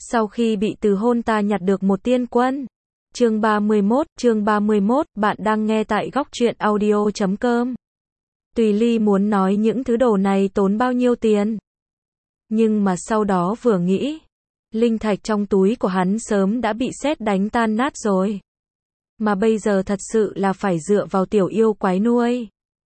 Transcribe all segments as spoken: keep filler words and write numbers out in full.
Sau khi bị từ hôn ta nhặt được một tiên quân. Chương ba mươi mốt, chương ba mươi mốt, bạn đang nghe tại góc truyện audio chấm com. Tùy Ly muốn nói những thứ đồ này tốn bao nhiêu tiền. Nhưng mà sau đó vừa nghĩ, linh thạch trong túi của hắn sớm đã bị sét đánh tan nát rồi. Mà bây giờ thật sự là phải dựa vào tiểu yêu quái nuôi.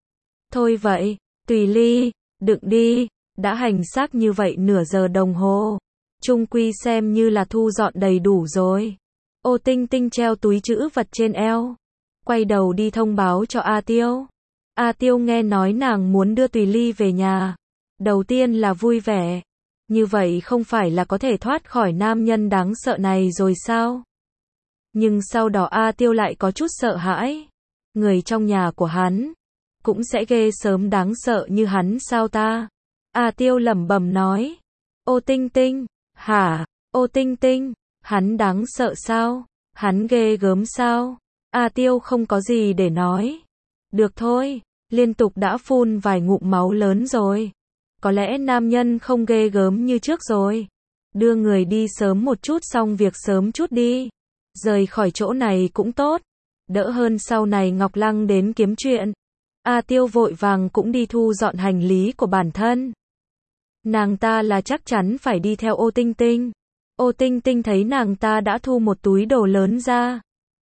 Thôi vậy, Tùy Ly, đừng đi, đã hành xác như vậy nửa giờ đồng hồ. Chung quy xem như là thu dọn đầy đủ rồi. Ô Tinh Tinh treo túi trữ vật trên eo, quay đầu đi thông báo cho A Tiêu. A Tiêu nghe nói nàng muốn đưa Tùy Ly về nhà, đầu tiên là vui vẻ. Như vậy không phải là có thể thoát khỏi nam nhân đáng sợ này rồi sao? Nhưng sau đó A Tiêu lại có chút sợ hãi. Người trong nhà của hắn cũng sẽ ghê sớm đáng sợ như hắn sao ta? A Tiêu lẩm bẩm nói. Ô Tinh Tinh, hả? Ô Tinh Tinh, hắn đáng sợ sao? Hắn ghê gớm sao? A Tiêu không có gì để nói. Được thôi, liên tục đã phun vài ngụm máu lớn rồi. Có lẽ nam nhân không ghê gớm như trước rồi. Đưa người đi sớm một chút xong việc sớm chút đi. Rời khỏi chỗ này cũng tốt. Đỡ hơn sau này Ngọc Lăng đến kiếm chuyện. A Tiêu vội vàng cũng đi thu dọn hành lý của bản thân. Nàng ta là chắc chắn phải đi theo Ô Tinh Tinh. Ô Tinh Tinh thấy nàng ta đã thu một túi đồ lớn ra.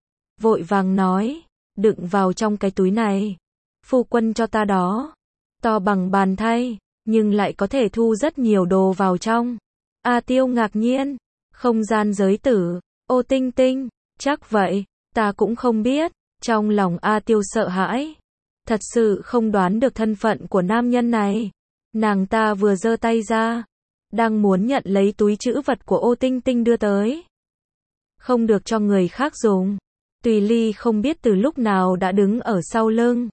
Vội vàng nói, đựng vào trong cái túi này. Phu quân cho ta đó. To bằng bàn tay, nhưng lại có thể thu rất nhiều đồ vào trong. A Tiêu ngạc nhiên, không gian giới tử. Ô Tinh Tinh, chắc vậy, ta cũng không biết. Trong lòng A Tiêu sợ hãi. Thật sự không đoán được thân phận của nam nhân này. Nàng ta vừa giơ tay ra, đang muốn nhận lấy túi trữ vật của Ô Tinh Tinh đưa tới. Không được cho người khác dùng. Tùy Ly không biết từ lúc nào đã đứng ở sau lưng.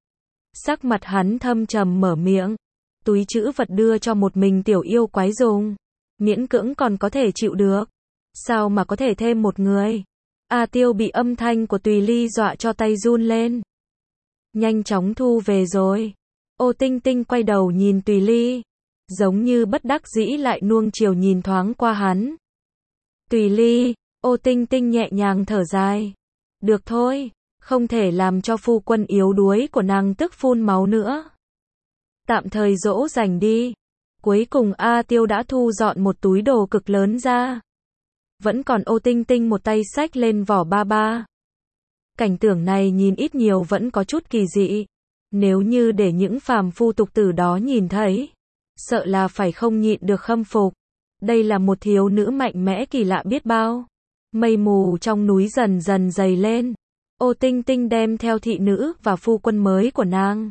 Sắc mặt hắn thâm trầm mở miệng. Túi trữ vật đưa cho một mình tiểu yêu quái dùng. Miễn cưỡng còn có thể chịu được. Sao mà có thể thêm một người? A Tiêu bị âm thanh của Tùy Ly dọa cho tay run lên. Nhanh chóng thu về rồi. Ô Tinh Tinh quay đầu nhìn Tùy Ly, giống như bất đắc dĩ lại nuông chiều nhìn thoáng qua hắn. Tùy Ly, Ô Tinh Tinh nhẹ nhàng thở dài. Được thôi, không thể làm cho phu quân yếu đuối của nàng tức phun máu nữa. Tạm thời dỗ dành đi. Cuối cùng A Tiêu đã thu dọn một túi đồ cực lớn ra. Vẫn còn Ô Tinh Tinh một tay xách lên vỏ ba ba. Cảnh tượng này nhìn ít nhiều vẫn có chút kỳ dị. Nếu như để những phàm phu tục tử đó nhìn thấy, sợ là phải không nhịn được khâm phục. Đây là một thiếu nữ mạnh mẽ kỳ lạ biết bao. Mây mù trong núi dần dần dày lên. Ô Tinh Tinh đem theo thị nữ và phu quân mới của nàng.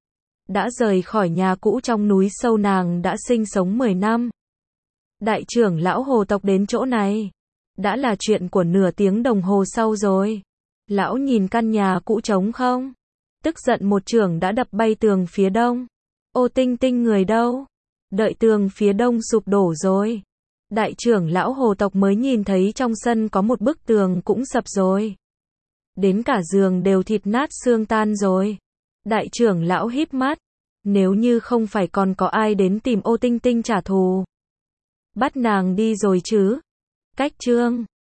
Đã rời khỏi nhà cũ trong núi sâu nàng đã sinh sống mười năm. Đại trưởng lão hồ tộc đến chỗ này. Đã là chuyện của nửa tiếng đồng hồ sau rồi. Lão nhìn căn nhà cũ trống không? Tức giận một chưởng đã đập bay tường phía đông. Ô Tinh Tinh người đâu? Đợi tường phía đông sụp đổ rồi. Đại trưởng lão hồ tộc mới nhìn thấy trong sân có một bức tường cũng sập rồi. Đến cả giường đều thịt nát xương tan rồi. Đại trưởng lão híp mắt. Nếu như không phải còn có ai đến tìm Ô Tinh Tinh trả thù. Bắt nàng đi rồi chứ. Cách chương.